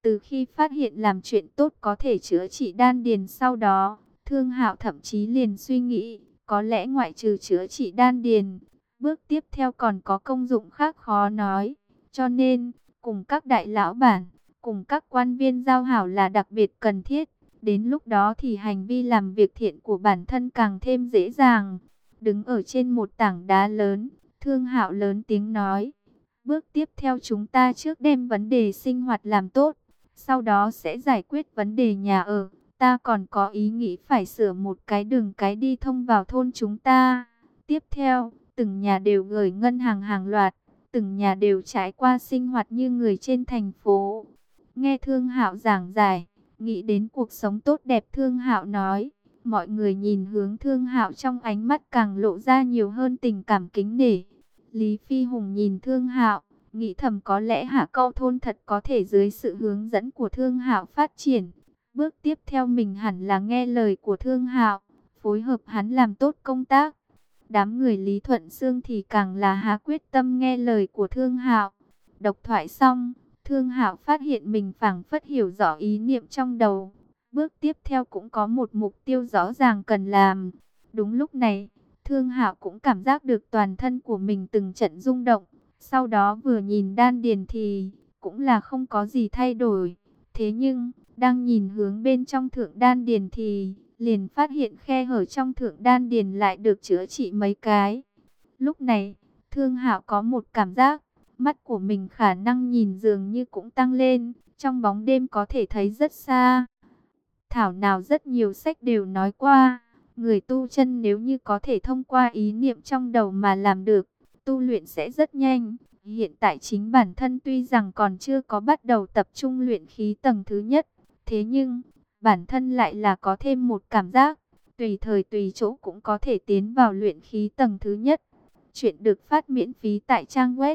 Từ khi phát hiện làm chuyện tốt có thể chữa trị đan điền sau đó, Thương Hạo thậm chí liền suy nghĩ, có lẽ ngoại trừ chữa trị đan điền, bước tiếp theo còn có công dụng khác khó nói. Cho nên, cùng các đại lão bản, cùng các quan viên giao hảo là đặc biệt cần thiết. Đến lúc đó thì hành vi làm việc thiện của bản thân càng thêm dễ dàng. Đứng ở trên một tảng đá lớn, Thương Hạo lớn tiếng nói, bước tiếp theo chúng ta trước đem vấn đề sinh hoạt làm tốt, sau đó sẽ giải quyết vấn đề nhà ở. Ta còn có ý nghĩ phải sửa một cái đường cái đi thông vào thôn chúng ta. Tiếp theo, từng nhà đều gửi ngân hàng hàng loạt, từng nhà đều trải qua sinh hoạt như người trên thành phố. Nghe Thương Hạo giảng giải, nghĩ đến cuộc sống tốt đẹp, Thương Hạo nói, mọi người nhìn hướng Thương Hạo trong ánh mắt càng lộ ra nhiều hơn tình cảm kính nể. Lý Phi Hùng nhìn Thương Hạo, nghĩ thầm có lẽ Hạ Câu thôn thật có thể dưới sự hướng dẫn của Thương Hạo phát triển. Bước tiếp theo mình hẳn là nghe lời của Thương Hạo, phối hợp hắn làm tốt công tác. Đám người Lý Thuận Xương thì càng là há quyết tâm nghe lời của Thương Hạo. Độc thoại xong, Thương Hạo phát hiện mình phảng phất hiểu rõ ý niệm trong đầu. Bước tiếp theo cũng có một mục tiêu rõ ràng cần làm. Đúng lúc này, Thương Hạo cũng cảm giác được toàn thân của mình từng trận rung động. Sau đó vừa nhìn đan điền thì cũng là không có gì thay đổi. Thế nhưng, đang nhìn hướng bên trong thượng đan điền thì liền phát hiện khe hở trong thượng đan điền lại được chữa trị mấy cái. Lúc này, Thương Hạo có một cảm giác, mắt của mình khả năng nhìn dường như cũng tăng lên, trong bóng đêm có thể thấy rất xa. Thảo nào rất nhiều sách đều nói qua, người tu chân nếu như có thể thông qua ý niệm trong đầu mà làm được, tu luyện sẽ rất nhanh. Hiện tại chính bản thân tuy rằng còn chưa có bắt đầu tập trung luyện khí tầng thứ nhất, thế nhưng bản thân lại là có thêm một cảm giác, tùy thời tùy chỗ cũng có thể tiến vào luyện khí tầng thứ nhất. Chuyện được phát miễn phí tại trang web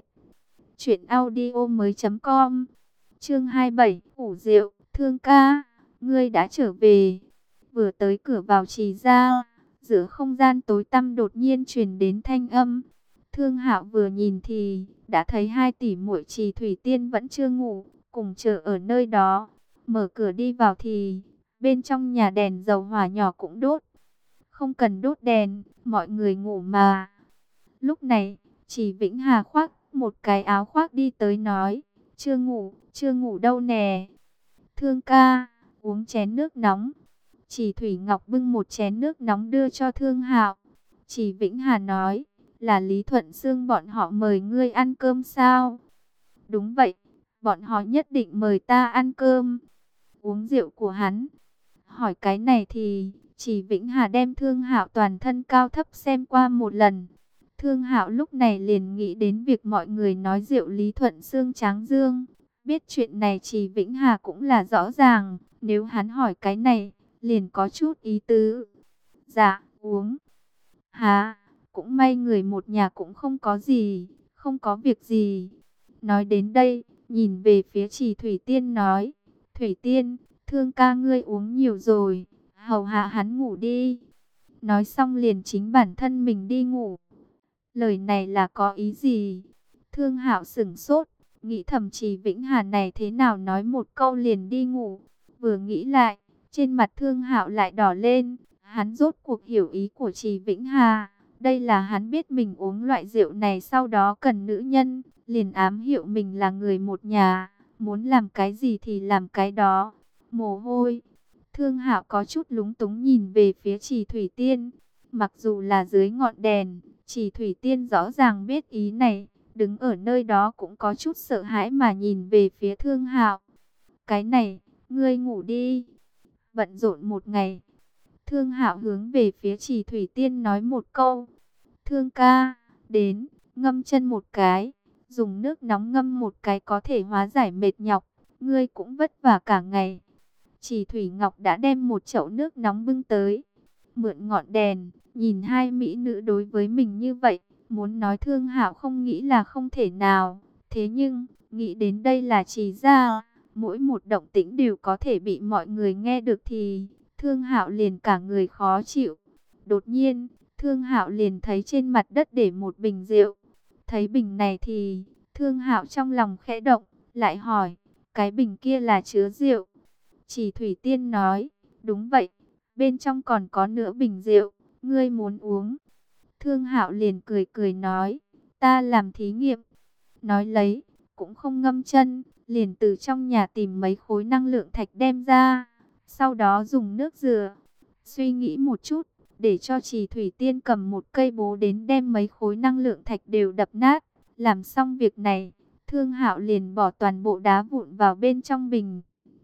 truyệnaudiomoi.com. Chương 27, ủ rượu. Thương ca, ngươi đã trở về. Vừa tới cửa vào trì ra, giữa không gian tối tăm đột nhiên truyền đến thanh âm. Thương Hạo vừa nhìn thì đã thấy hai tỷ muội Trì Thủy Tiên vẫn chưa ngủ, cùng chờ ở nơi đó. Mở cửa đi vào thì bên trong nhà đèn dầu hỏa nhỏ cũng đốt. Không cần đốt đèn, mọi người ngủ mà. Lúc này, Trì Vĩnh Hà khoác một cái áo khoác đi tới nói, chưa ngủ đâu nè. Thương ca, uống chén nước nóng. Trì Thủy Ngọc bưng một chén nước nóng đưa cho Thương Hạo. Trì Vĩnh Hà nói, là Lý Thuận Xương bọn họ mời ngươi ăn cơm sao? Đúng vậy, bọn họ nhất định mời ta ăn cơm. Uống rượu của hắn. Hỏi cái này thì Trì Vĩnh Hà đem Thương Hạo toàn thân cao thấp xem qua một lần. Thương Hạo lúc này liền nghĩ đến việc mọi người nói rượu Lý Thuận Xương tráng dương. Biết chuyện này Trì Vĩnh Hà cũng là rõ ràng, nếu hắn hỏi cái này, liền có chút ý tứ. Dạ, uống. Hà, cũng may người một nhà cũng không có gì, không có việc gì. Nói đến đây, nhìn về phía Trì Thủy Tiên nói, Thủy Tiên, Thương ca ngươi uống nhiều rồi, hầu hạ hắn ngủ đi. Nói xong liền chính bản thân mình đi ngủ. Lời này là có ý gì? Thương Hạo sửng sốt, nghĩ thầm Trì Vĩnh Hà này thế nào nói một câu liền đi ngủ. Vừa nghĩ lại, trên mặt Thương Hạo lại đỏ lên, hắn rốt cuộc hiểu ý của Trì Vĩnh Hà. Đây là hắn biết mình uống loại rượu này sau đó cần nữ nhân, liền ám hiệu mình là người một nhà, muốn làm cái gì thì làm cái đó. Mồ hôi. Thương Hạo có chút lúng túng nhìn về phía Trì Thủy Tiên. Mặc dù là dưới ngọn đèn, Trì Thủy Tiên rõ ràng biết ý này, đứng ở nơi đó cũng có chút sợ hãi mà nhìn về phía Thương Hạo. Cái này, ngươi ngủ đi. Bận rộn một ngày. Thương Hạo hướng về phía Trì Thủy Tiên nói một câu. Thương ca, đến, ngâm chân một cái. Dùng nước nóng ngâm một cái có thể hóa giải mệt nhọc. Ngươi cũng vất vả cả ngày. Trì Thủy Ngọc đã đem một chậu nước nóng bưng tới. Mượn ngọn đèn, nhìn hai mỹ nữ đối với mình như vậy. Muốn nói Thương Hạo không nghĩ là không thể nào. Thế nhưng, nghĩ đến đây là Trì gia, mỗi một động tĩnh đều có thể bị mọi người nghe được thì Thương Hạo liền cả người khó chịu. Đột nhiên, Thương Hạo liền thấy trên mặt đất để một bình rượu. Thấy bình này thì Thương Hạo trong lòng khẽ động, lại hỏi, cái bình kia là chứa rượu. Chỉ Thủy Tiên nói, đúng vậy, bên trong còn có nửa bình rượu, ngươi muốn uống. Thương Hạo liền cười cười nói, ta làm thí nghiệm. Nói lấy, cũng không ngâm chân, liền từ trong nhà tìm mấy khối năng lượng thạch đem ra, sau đó dùng nước rửa. Suy nghĩ một chút, để cho Chỉ Thủy Tiên cầm một cây búa đến đem mấy khối năng lượng thạch đều đập nát. Làm xong việc này, Thương Hạo liền bỏ toàn bộ đá vụn vào bên trong bình.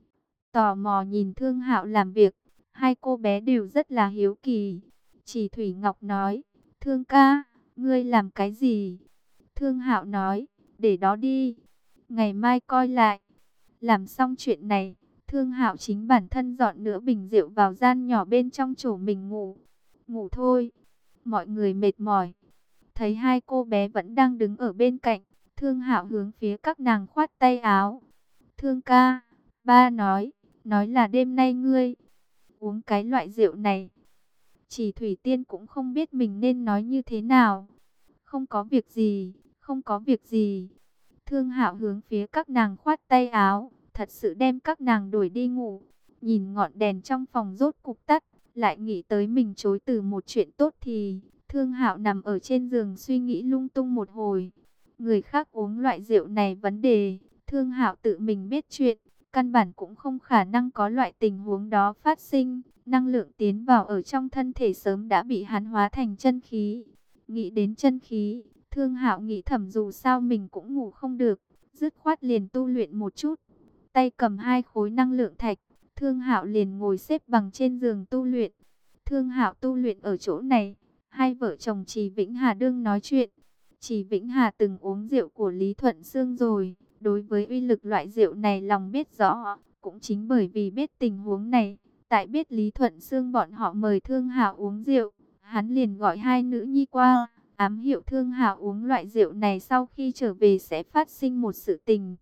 Tò mò nhìn Thương Hạo làm việc, hai cô bé đều rất là hiếu kỳ. Chỉ Thủy Ngọc nói, Thương ca, ngươi làm cái gì? Thương Hạo nói, để đó đi, ngày mai coi lại. Làm xong chuyện này, Thương Hạo chính bản thân dọn nửa bình rượu vào gian nhỏ bên trong chỗ mình ngủ. Ngủ thôi, mọi người mệt mỏi. Thấy hai cô bé vẫn đang đứng ở bên cạnh, Thương Hạo hướng phía các nàng khoát tay áo. Thương ca, ba nói là đêm nay ngươi uống cái loại rượu này. Chỉ Thủy Tiên cũng không biết mình nên nói như thế nào. Không có việc gì, không có việc gì. Thương Hạo hướng phía các nàng khoát tay áo, thật sự đem các nàng đuổi đi ngủ. Nhìn ngọn đèn trong phòng rốt cục tắt, lại nghĩ tới mình chối từ một chuyện tốt thì Thương Hạo nằm ở trên giường suy nghĩ lung tung một hồi. Người khác uống loại rượu này vấn đề, Thương Hạo tự mình biết chuyện, căn bản cũng không khả năng có loại tình huống đó phát sinh. Năng lượng tiến vào ở trong thân thể sớm đã bị hắn hóa thành chân khí. Nghĩ đến chân khí, Thương Hạo nghĩ thầm dù sao mình cũng ngủ không được, dứt khoát liền tu luyện một chút. Tay cầm hai khối năng lượng thạch, Thương Hạo liền ngồi xếp bằng trên giường tu luyện. Thương Hạo tu luyện ở chỗ này, hai vợ chồng Trì Vĩnh Hà đương nói chuyện. Trì Vĩnh Hà từng uống rượu của Lý Thuận Sương rồi, đối với uy lực loại rượu này lòng biết rõ. Cũng chính bởi vì biết tình huống này, tại biết Lý Thuận Sương bọn họ mời Thương Hạo uống rượu, hắn liền gọi hai nữ nhi qua, ám hiệu Thương Hạo uống loại rượu này sau khi trở về sẽ phát sinh một sự tình.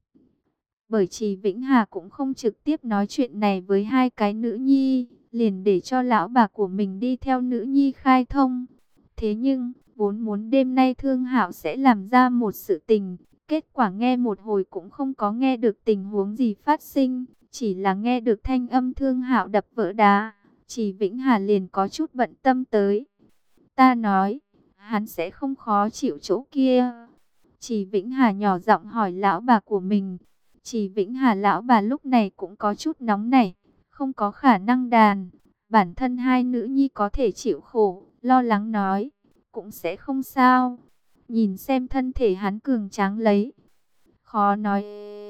Bởi Trì Vĩnh Hà cũng không trực tiếp nói chuyện này với hai cái nữ nhi, liền để cho lão bà của mình đi theo nữ nhi khai thông. Thế nhưng, vốn muốn đêm nay Thương Hạo sẽ làm ra một sự tình, kết quả nghe một hồi cũng không có nghe được tình huống gì phát sinh, chỉ là nghe được thanh âm Thương Hạo đập vỡ đá. Trì Vĩnh Hà liền có chút bận tâm tới. Ta nói, hắn sẽ không khó chịu chỗ kia. Trì Vĩnh Hà nhỏ giọng hỏi lão bà của mình. Trì Vĩnh Hà lão bà lúc này cũng có chút nóng nảy, không có khả năng đàn. Bản thân hai nữ nhi có thể chịu khổ, lo lắng nói, cũng sẽ không sao. Nhìn xem thân thể hắn cường tráng lấy. Khó nói.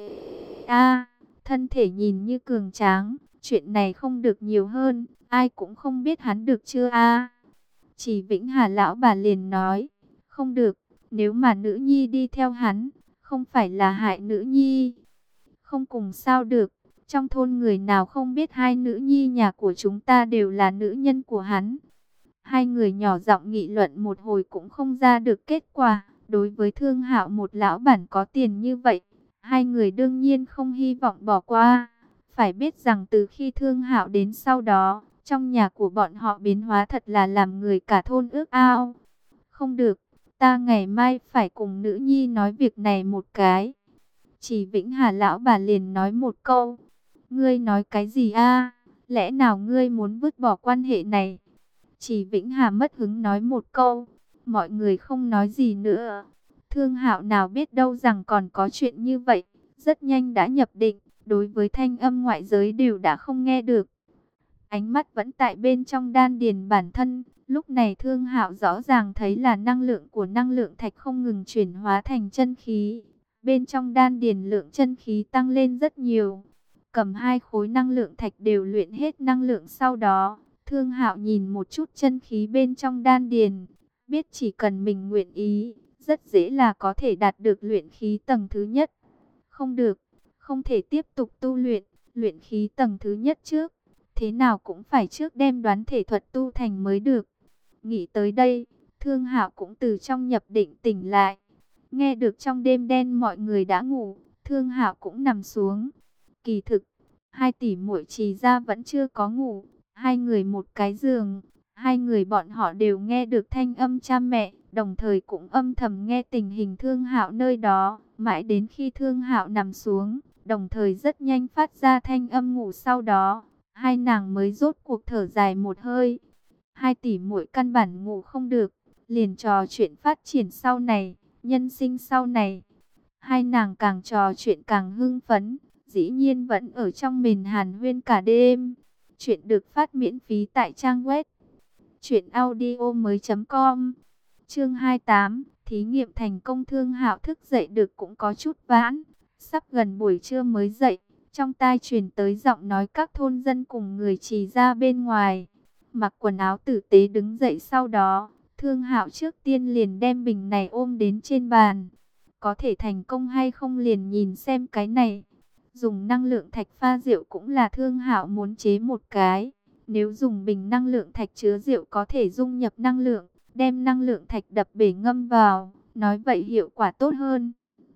Thân thể nhìn như cường tráng, chuyện này không được nhiều hơn, ai cũng không biết hắn được chưa Chỉ Vĩnh Hà lão bà liền nói, không được, nếu mà nữ nhi đi theo hắn, không phải là hại nữ nhi. Không cùng sao được, trong thôn người nào không biết hai nữ nhi nhà của chúng ta đều là nữ nhân của hắn. Hai người nhỏ giọng nghị luận một hồi cũng không ra được kết quả. Đối với Thương Hạo một lão bản có tiền như vậy, hai người đương nhiên không hy vọng bỏ qua. Phải biết rằng từ khi Thương Hạo đến sau đó, trong nhà của bọn họ biến hóa thật là làm người cả thôn ước ao. Không được, ta ngày mai phải cùng nữ nhi nói việc này một cái. Chỉ Vĩnh Hà lão bà liền nói một câu. Ngươi nói cái gì lẽ nào ngươi muốn vứt bỏ quan hệ này? Chỉ Vĩnh Hà mất hứng nói một câu. Mọi người không nói gì nữa. Thương Hạo nào biết đâu rằng còn có chuyện như vậy. Rất nhanh đã nhập định. Đối với thanh âm ngoại giới đều đã không nghe được. Ánh mắt vẫn tại bên trong đan điền bản thân. Lúc này Thương Hạo rõ ràng thấy là năng lượng của năng lượng thạch không ngừng chuyển hóa thành chân khí. Bên trong đan điền lượng chân khí tăng lên rất nhiều. Cầm hai khối năng lượng thạch đều luyện hết năng lượng sau đó. Thương Hạo nhìn một chút chân khí bên trong đan điền. Biết chỉ cần mình nguyện ý, rất dễ là có thể đạt được luyện khí tầng thứ nhất. Không được, không thể tiếp tục tu luyện, luyện khí tầng thứ nhất trước. Thế nào cũng phải trước đem đoán thể thuật tu thành mới được. Nghĩ tới đây, Thương Hạo cũng từ trong nhập định tỉnh lại. Nghe được trong đêm đen mọi người đã ngủ, Thương Hạo cũng nằm xuống. Kỳ thực, hai tỷ muội Trì gia vẫn chưa có ngủ, hai người một cái giường. Hai người bọn họ đều nghe được thanh âm cha mẹ, đồng thời cũng âm thầm nghe tình hình Thương Hạo nơi đó. Mãi đến khi Thương Hạo nằm xuống, đồng thời rất nhanh phát ra thanh âm ngủ. Sau đó, hai nàng mới rốt cuộc thở dài một hơi. Hai tỷ muội căn bản ngủ không được, liền trò chuyện phát triển sau này, nhân sinh sau này. Hai nàng càng trò chuyện càng hưng phấn, dĩ nhiên vẫn ở trong mền hàn huyên cả đêm. Chuyện được phát miễn phí tại trang web truyệnaudiomoi.com. Chương 28, thí nghiệm thành công. Thương Hạo thức dậy được cũng có chút vãn, sắp gần buổi trưa mới dậy, trong tai truyền tới giọng nói các thôn dân cùng người Trì ra bên ngoài. Mặc quần áo tử tế đứng dậy, sau đó, Thương Hạo trước tiên liền đem bình này ôm đến trên bàn. Có thể thành công hay không liền nhìn xem cái này. Dùng năng lượng thạch pha rượu cũng là Thương Hạo muốn chế một cái. Nếu dùng bình năng lượng thạch chứa rượu có thể dung nhập năng lượng, đem năng lượng thạch đập bể ngâm vào, nói vậy hiệu quả tốt hơn.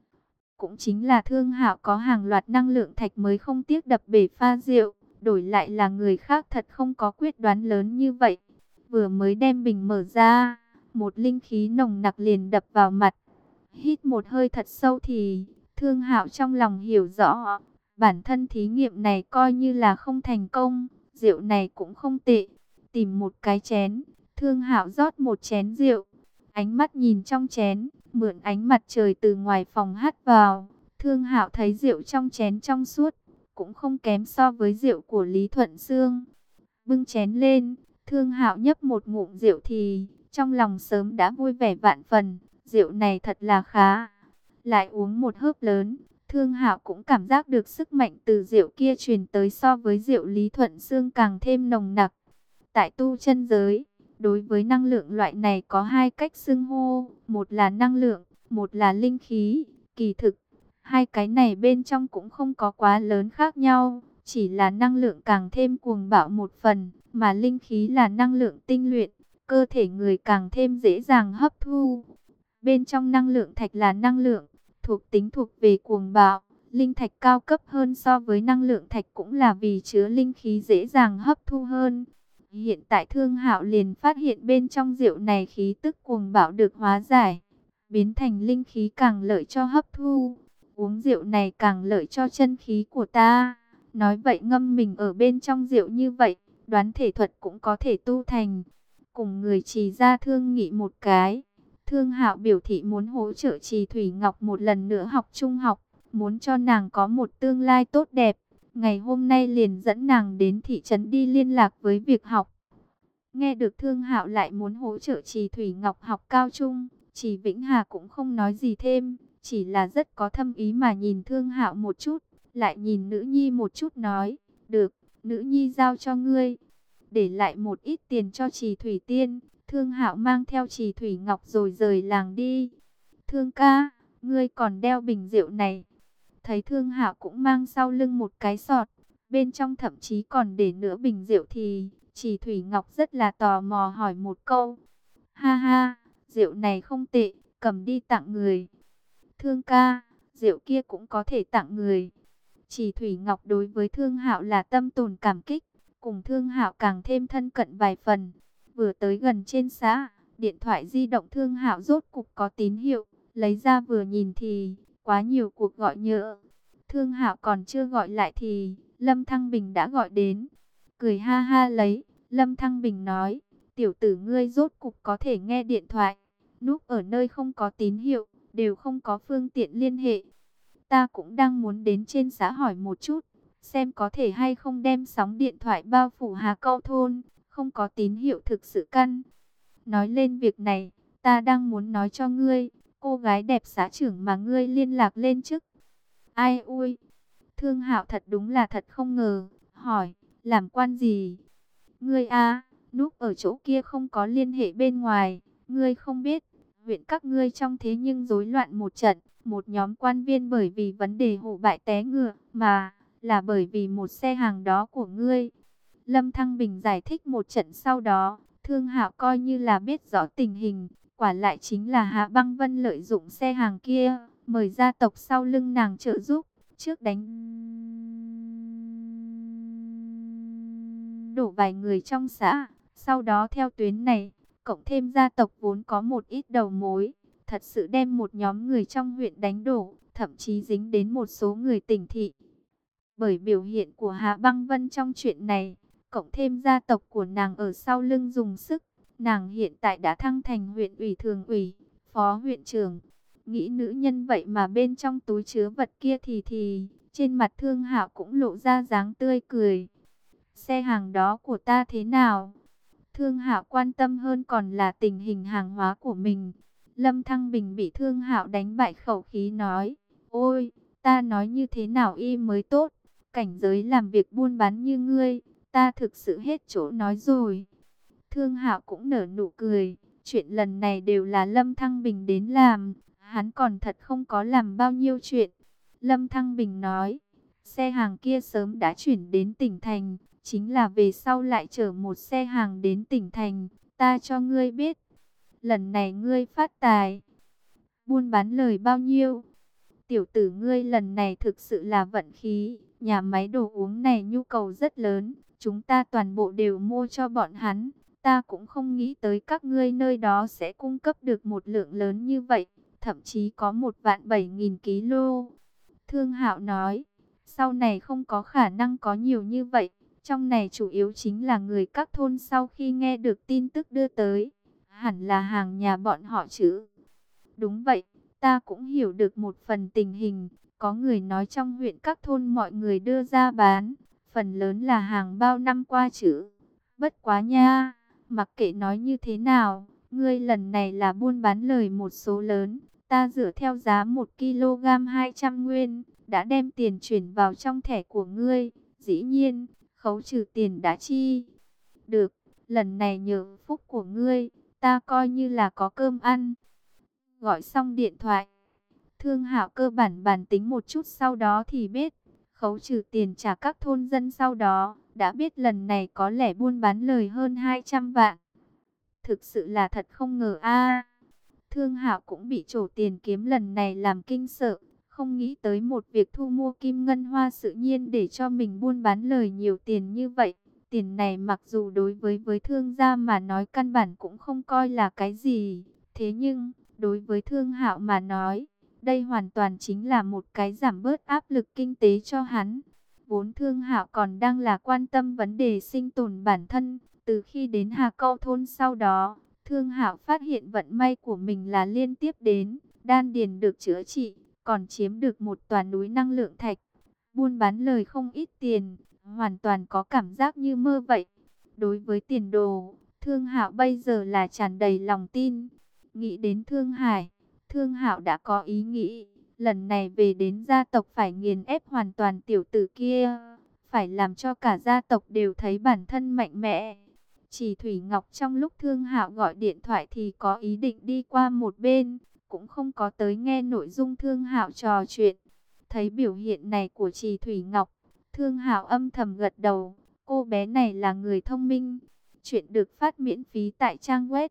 Cũng chính là Thương Hạo có hàng loạt năng lượng thạch mới không tiếc đập bể pha rượu, đổi lại là người khác thật không có quyết đoán lớn như vậy. Vừa mới đem bình mở ra, một linh khí nồng nặc liền đập vào mặt. Hít một hơi thật sâu thì Thương Hạo trong lòng hiểu rõ, bản thân thí nghiệm này coi như là không thành công, rượu này cũng không tệ. Tìm một cái chén, Thương Hạo rót một chén rượu, ánh mắt nhìn trong chén, mượn ánh mặt trời từ ngoài phòng hắt vào. Thương Hạo thấy rượu trong chén trong suốt, cũng không kém so với rượu của Lý Thuận Sương. Bưng chén lên, Thương Hạo nhấp một ngụm rượu thì trong lòng sớm đã vui vẻ vạn phần. Rượu này thật là khá. Lại uống một hớp lớn, Thương Hạo cũng cảm giác được sức mạnh từ rượu kia truyền tới, so với rượu Lý Thuận Sương càng thêm nồng nặc. Tại tu chân giới, đối với năng lượng loại này có hai cách xưng hô, một là năng lượng, một là linh khí. Kỳ thực, hai cái này bên trong cũng không có quá lớn khác nhau, chỉ là năng lượng càng thêm cuồng bạo một phần, mà linh khí là năng lượng tinh luyện, cơ thể người càng thêm dễ dàng hấp thu. Bên trong năng lượng thạch là năng lượng, thuộc tính thuộc về cuồng bạo, linh thạch cao cấp hơn so với năng lượng thạch cũng là vì chứa linh khí dễ dàng hấp thu hơn. Hiện tại Thương Hạo liền phát hiện bên trong rượu này khí tức cuồng bạo được hóa giải, biến thành linh khí càng lợi cho hấp thu. Uống rượu này càng lợi cho chân khí của ta. Nói vậy ngâm mình ở bên trong rượu như vậy, đoán thể thuật cũng có thể tu thành. Cùng người Trì ra thương nghị một cái, Thương Hạo biểu thị muốn hỗ trợ Trì Thủy Ngọc một lần nữa học trung học, muốn cho nàng có một tương lai tốt đẹp. Ngày hôm nay liền dẫn nàng đến thị trấn đi liên lạc với việc học. Nghe được Thương Hạo lại muốn hỗ trợ Trì Thủy Ngọc học cao trung, Trì Vĩnh Hà cũng không nói gì thêm, chỉ là rất có thâm ý mà nhìn Thương Hạo một chút, lại nhìn nữ nhi một chút nói, được, nữ nhi giao cho ngươi. Để lại một ít tiền cho Trì Thủy Tiên, Thương Hạo mang theo Trì Thủy Ngọc rồi rời làng đi. Thương ca, ngươi còn đeo bình rượu này. Thấy Thương Hạo cũng mang sau lưng một cái sọt, bên trong thậm chí còn để nửa bình rượu thì Trì Thủy Ngọc rất là tò mò hỏi một câu. Ha ha, rượu này không tệ, cầm đi tặng người. Thương ca, rượu kia cũng có thể tặng người. Trì Thủy Ngọc đối với Thương Hạo là tâm tồn cảm kích, cùng Thương Hạo càng thêm thân cận vài phần. Vừa tới gần trên xã, điện thoại di động Thương Hạo rốt cục có tín hiệu, lấy ra vừa nhìn thì quá nhiều cuộc gọi nhỡ. Thương Hạo còn chưa gọi lại thì Lâm Thăng Bình đã gọi đến. Cười ha ha lấy, Lâm Thăng Bình nói, tiểu tử ngươi rốt cục có thể nghe điện thoại, núp ở nơi không có tín hiệu, đều không có phương tiện liên hệ. Ta cũng đang muốn đến trên xã hỏi một chút, xem có thể hay không đem sóng điện thoại bao phủ Hà Câu thôn, không có tín hiệu thực sự căn. Nói lên việc này, ta đang muốn nói cho ngươi, cô gái đẹp xã trưởng mà ngươi liên lạc lên chức. Ai ui, Thương Hạo thật đúng là thật không ngờ, hỏi, làm quan gì? Ngươi a, núp ở chỗ kia không có liên hệ bên ngoài, ngươi không biết, huyện các ngươi trong thế nhưng rối loạn một trận, một nhóm quan viên bởi vì vấn đề hổ bại té ngựa, mà là bởi vì một xe hàng đó của ngươi. Lâm Thăng Bình giải thích một trận, sau đó, Thương Hạo coi như là biết rõ tình hình, quả lại chính là Hạ Băng Vân lợi dụng xe hàng kia, mời gia tộc sau lưng nàng trợ giúp, trước đánh đổ vài người trong xã, sau đó theo tuyến này, cộng thêm gia tộc vốn có một ít đầu mối, thật sự đem một nhóm người trong huyện đánh đổ, thậm chí dính đến một số người tỉnh thị. Bởi biểu hiện của Hạ Băng Vân trong chuyện này, cộng thêm gia tộc của nàng ở sau lưng dùng sức, nàng hiện tại đã thăng thành huyện ủy thường ủy, phó huyện trưởng. Nghĩ nữ nhân vậy mà bên trong túi chứa vật kia thì trên mặt Thương Hạo cũng lộ ra dáng tươi cười. Xe hàng đó của ta thế nào? Thương Hạo quan tâm hơn còn là tình hình hàng hóa của mình. Lâm Thăng Bình bị Thương Hạo đánh bại khẩu khí nói, ôi, ta nói như thế nào y mới tốt, cảnh giới làm việc buôn bán như ngươi, ta thực sự hết chỗ nói rồi. Thương Hạo cũng nở nụ cười, chuyện lần này đều là Lâm Thăng Bình đến làm, hắn còn thật không có làm bao nhiêu chuyện. Lâm Thăng Bình nói, xe hàng kia sớm đã chuyển đến tỉnh thành, chính là về sau lại chở một xe hàng đến tỉnh thành, ta cho ngươi biết. Lần này ngươi phát tài, buôn bán lời bao nhiêu? Tiểu tử ngươi lần này thực sự là vận khí, nhà máy đồ uống này nhu cầu rất lớn, chúng ta toàn bộ đều mua cho bọn hắn. Ta cũng không nghĩ tới các ngươi nơi đó sẽ cung cấp được một lượng lớn như vậy, thậm chí có 1.700.000 kg. Thương Hạo nói, sau này không có khả năng có nhiều như vậy, trong này chủ yếu chính là người các thôn sau khi nghe được tin tức đưa tới, hẳn là hàng nhà bọn họ chứ. Đúng vậy, ta cũng hiểu được một phần tình hình, có người nói trong huyện các thôn mọi người đưa ra bán, phần lớn là hàng bao năm qua chứ. Bất quá nha, mặc kệ nói như thế nào, ngươi lần này là buôn bán lời một số lớn, ta dựa theo giá 1 kg 200 nguyên, đã đem tiền chuyển vào trong thẻ của ngươi, dĩ nhiên, khấu trừ tiền đã chi. Được, lần này nhờ phúc của ngươi, ta coi như là có cơm ăn. Gọi xong điện thoại, Thương Hạo cơ bản bàn tính một chút sau đó thì biết, khấu trừ tiền trả các thôn dân sau đó, đã biết lần này có lẽ buôn bán lời hơn 200 vạn. Thực sự là thật không ngờ a. Thương Hạo cũng bị trổ tiền kiếm lần này làm kinh sợ, không nghĩ tới một việc thu mua kim ngân hoa tự nhiên để cho mình buôn bán lời nhiều tiền như vậy. Tiền này mặc dù đối với thương gia mà nói căn bản cũng không coi là cái gì, thế nhưng đối với Thương Hạo mà nói, đây hoàn toàn chính là một cái giảm bớt áp lực kinh tế cho hắn. Vốn Thương Hạo còn đang là quan tâm vấn đề sinh tồn bản thân, từ khi đến Hà Câu thôn sau đó, Thương Hạo phát hiện vận may của mình là liên tiếp đến, đan điền được chữa trị, còn chiếm được một tòa núi năng lượng thạch. Buôn bán lời không ít tiền, hoàn toàn có cảm giác như mơ vậy. Đối với tiền đồ, Thương Hạo bây giờ là tràn đầy lòng tin. Nghĩ đến Thương Hải, Thương Hạo đã có ý nghĩ, lần này về đến gia tộc phải nghiền ép hoàn toàn tiểu tử kia, phải làm cho cả gia tộc đều thấy bản thân mạnh mẽ. Chỉ Thủy Ngọc trong lúc Thương Hạo gọi điện thoại thì có ý định đi qua một bên, cũng không có tới nghe nội dung Thương Hạo trò chuyện. Thấy biểu hiện này của Chỉ Thủy Ngọc, Thương Hạo âm thầm gật đầu, cô bé này là người thông minh. Chuyện được phát miễn phí tại trang web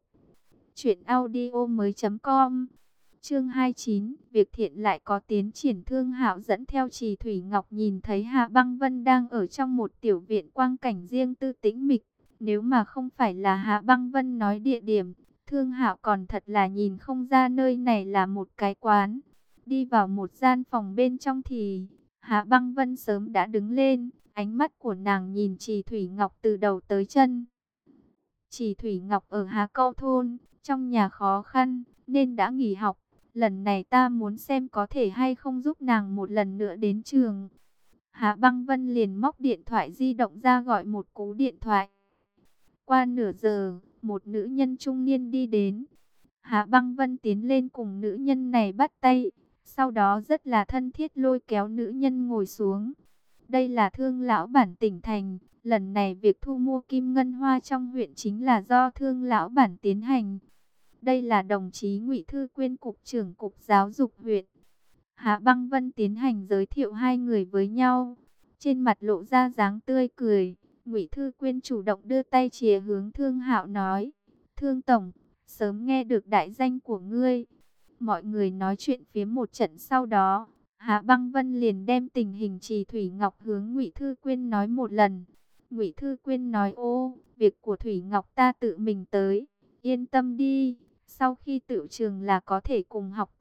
truyệnaudiomoi.com. Chương 29, việc thiện lại có tiến triển. Thương Hạo dẫn theo Chỉ Thủy Ngọc nhìn thấy Hạ Băng Vân đang ở trong một tiểu viện quang cảnh riêng tư tĩnh mịch. Nếu mà không phải là Hạ Băng Vân nói địa điểm, Thương Hạo còn thật là nhìn không ra nơi này là một cái quán. Đi vào một gian phòng bên trong thì Hạ Băng Vân sớm đã đứng lên, ánh mắt của nàng nhìn Chỉ Thủy Ngọc từ đầu tới chân. Chỉ Thủy Ngọc ở Hà Câu thôn, trong nhà khó khăn nên đã nghỉ học. Lần này ta muốn xem có thể hay không giúp nàng một lần nữa đến trường. Hạ Băng Vân liền móc điện thoại di động ra gọi một cú điện thoại. Qua nửa giờ, một nữ nhân trung niên đi đến. Hạ Băng Vân tiến lên cùng nữ nhân này bắt tay, sau đó rất là thân thiết lôi kéo nữ nhân ngồi xuống. Đây là Thương lão bản tỉnh thành, lần này việc thu mua kim ngân hoa trong huyện chính là do Thương lão bản tiến hành. Đây là đồng chí Ngụy Thư Quyên, cục trưởng cục giáo dục huyện. Hạ Băng Vân tiến hành giới thiệu hai người với nhau, trên mặt lộ ra dáng tươi cười. Ngụy Thư Quyên chủ động đưa tay chìa hướng Thương Hạo nói, Thương Tổng, sớm nghe được đại danh của ngươi. Mọi người nói chuyện phiếm một trận sau đó, Hạ Băng Vân liền đem tình hình Chỉ Thủy Ngọc hướng Ngụy Thư Quyên nói một lần. Ngụy Thư Quyên nói, ô, việc của Thủy Ngọc ta tự mình tới, yên tâm đi, sau khi tựu trường là có thể cùng học tập.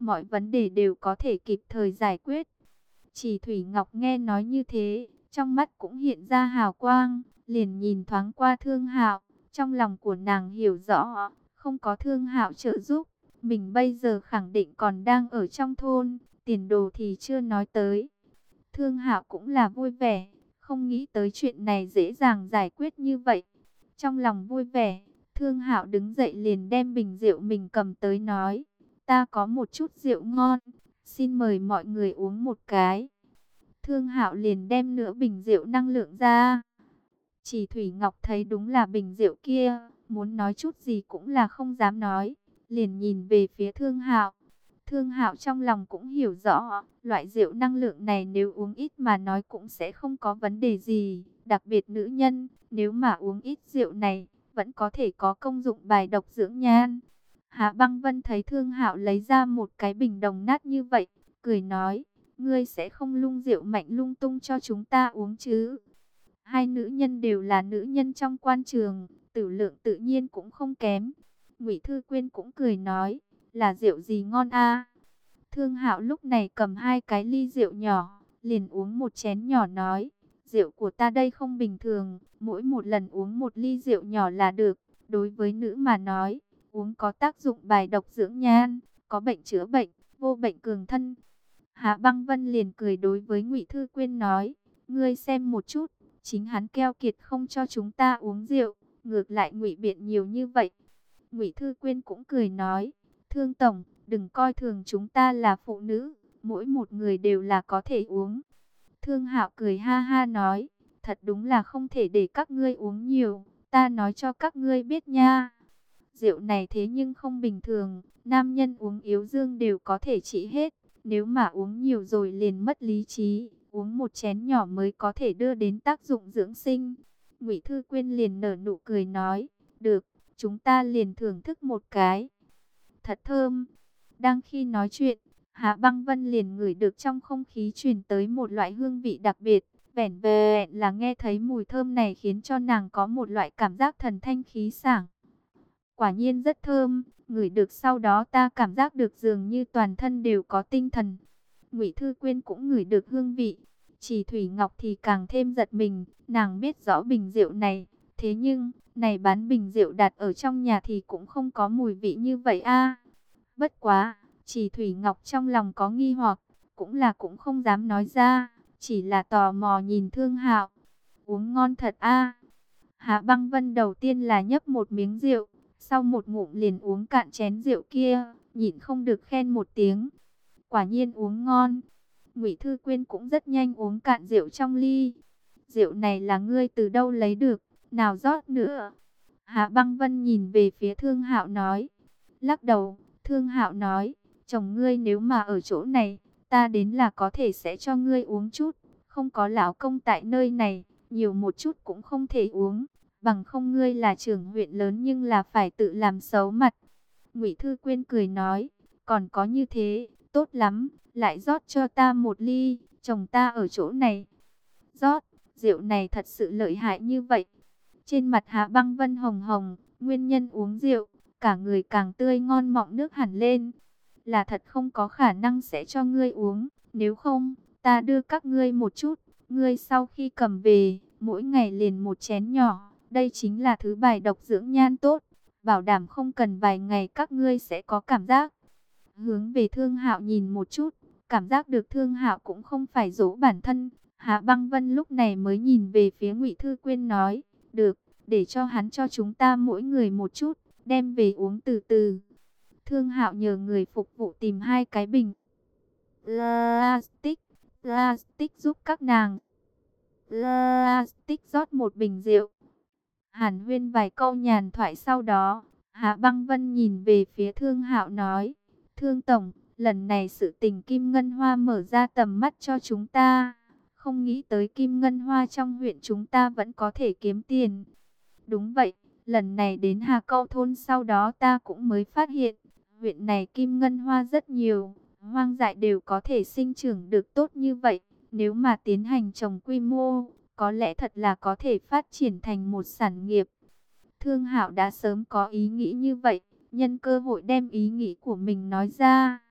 mọi vấn đề đều có thể kịp thời giải quyết. Chỉ Thủy Ngọc nghe nói như thế, trong mắt cũng hiện ra hào quang, liền nhìn thoáng qua Thương Hạo, trong lòng của nàng hiểu rõ, không có Thương Hạo trợ giúp, mình bây giờ khẳng định còn đang ở trong thôn, tiền đồ thì chưa nói tới. Thương Hạo cũng là vui vẻ, không nghĩ tới chuyện này dễ dàng giải quyết như vậy. Trong lòng vui vẻ, Thương Hạo đứng dậy liền đem bình rượu mình cầm tới nói, ta có một chút rượu ngon, xin mời mọi người uống một cái. Thương Hạo liền đem nửa bình rượu năng lượng ra. Chỉ Thủy Ngọc thấy đúng là bình rượu kia, muốn nói chút gì cũng là không dám nói, liền nhìn về phía Thương Hạo. Thương Hạo trong lòng cũng hiểu rõ, loại rượu năng lượng này nếu uống ít mà nói cũng sẽ không có vấn đề gì, đặc biệt nữ nhân, nếu mà uống ít rượu này, vẫn có thể có công dụng bài độc dưỡng nhan. Hạ Băng Vân thấy Thương Hạo lấy ra một cái bình đồng nát như vậy, cười nói, ngươi sẽ không lung rượu mạnh lung tung cho chúng ta uống chứ? Hai nữ nhân đều là nữ nhân trong quan trường, tử lượng tự nhiên cũng không kém. Ngụy Thư Quyên cũng cười nói, là rượu gì ngon a? Thương Hạo lúc này cầm hai cái ly rượu nhỏ, liền uống một chén nhỏ nói, rượu của ta đây không bình thường, mỗi một lần uống một ly rượu nhỏ là được. Đối với nữ mà nói, uống có tác dụng bài độc dưỡng nhan, có bệnh chữa bệnh, vô bệnh cường thân. Hạ Băng Vân liền cười đối với Ngụy Thư Quyên nói, ngươi xem một chút, chính hắn keo kiệt không cho chúng ta uống rượu, ngược lại ngụy biện nhiều như vậy. Ngụy Thư Quyên cũng cười nói, Thương tổng, đừng coi thường chúng ta là phụ nữ, mỗi một người đều là có thể uống. Thương Hạo cười ha ha nói, thật đúng là không thể để các ngươi uống nhiều, ta nói cho các ngươi biết nha. Rượu này thế nhưng không bình thường, nam nhân uống yếu dương đều có thể trị hết, nếu mà uống nhiều rồi liền mất lý trí, uống một chén nhỏ mới có thể đưa đến tác dụng dưỡng sinh. Ngụy Thư Quyên liền nở nụ cười nói, được, chúng ta liền thưởng thức một cái. Thật thơm. Đang khi nói chuyện, Hạ Băng Vân liền ngửi được trong không khí truyền tới một loại hương vị đặc biệt. Vẻn vẹn là nghe thấy mùi thơm này khiến cho nàng có một loại cảm giác thần thanh khí sảng. Quả nhiên rất thơm, ngửi được sau đó ta cảm giác được dường như toàn thân đều có tinh thần. Ngụy Thư Quyên cũng ngửi được hương vị. Chỉ Thủy Ngọc thì càng thêm giật mình, nàng biết rõ bình rượu này. Thế nhưng, này bán bình rượu đặt ở trong nhà thì cũng không có mùi vị như vậy a. Bất quá, Chỉ Thủy Ngọc trong lòng có nghi hoặc, cũng không dám nói ra, chỉ là tò mò nhìn Thương Hạo. Uống ngon thật a. Hạ Băng Vân đầu tiên là nhấp một miếng rượu, sau một ngụm liền uống cạn chén rượu kia, nhịn không được khen một tiếng. Quả nhiên uống ngon. Ngụy Thư Quyên cũng rất nhanh uống cạn rượu trong ly. Rượu này là ngươi từ đâu lấy được, nào rót nữa. Hạ Băng Vân nhìn về phía Thương Hạo nói. Lắc đầu, Thương Hạo nói, chồng ngươi nếu mà ở chỗ này, ta đến là có thể sẽ cho ngươi uống chút. Không có lão công tại nơi này, nhiều một chút cũng không thể uống. Bằng không ngươi là trưởng huyện lớn nhưng là phải tự làm xấu mặt. Ngụy Thư Quyên cười nói, còn có như thế, tốt lắm, lại rót cho ta một ly, chồng ta ở chỗ này. Rót, rượu này thật sự lợi hại như vậy. Trên mặt Hạ Băng Vân hồng hồng, nguyên nhân uống rượu, cả người càng tươi ngon mọng nước hẳn lên. Là thật không có khả năng sẽ cho ngươi uống, nếu không, ta đưa các ngươi một chút, ngươi sau khi cầm về, mỗi ngày liền một chén nhỏ, đây chính là thứ bài độc dưỡng nhan tốt, bảo đảm không cần vài ngày các ngươi sẽ có cảm giác. Hướng về Thương Hạo nhìn một chút, cảm giác được Thương Hạo cũng không phải dỗ bản thân. Hạ Băng Vân lúc này mới nhìn về phía Ngụy Thư Quyên nói, được, để cho hắn cho chúng ta mỗi người một chút, đem về uống từ từ. Thương Hạo nhờ người phục vụ tìm hai cái bình plastic giúp các nàng. Plastic rót một bình rượu. Hàn huyên vài câu nhàn thoại sau đó, Hạ Băng Vân nhìn về phía Thương Hạo nói, Thương Tổng, lần này sự tình Kim Ngân Hoa mở ra tầm mắt cho chúng ta. Không nghĩ tới Kim Ngân Hoa trong huyện chúng ta vẫn có thể kiếm tiền. Đúng vậy, lần này đến Hà Câu thôn sau đó ta cũng mới phát hiện, huyện này Kim Ngân Hoa rất nhiều, hoang dại đều có thể sinh trưởng được tốt như vậy. Nếu mà tiến hành trồng quy mô, có lẽ thật là có thể phát triển thành một sản nghiệp. Thương Hạo đã sớm có ý nghĩ như vậy, nhân cơ hội đem ý nghĩ của mình nói ra.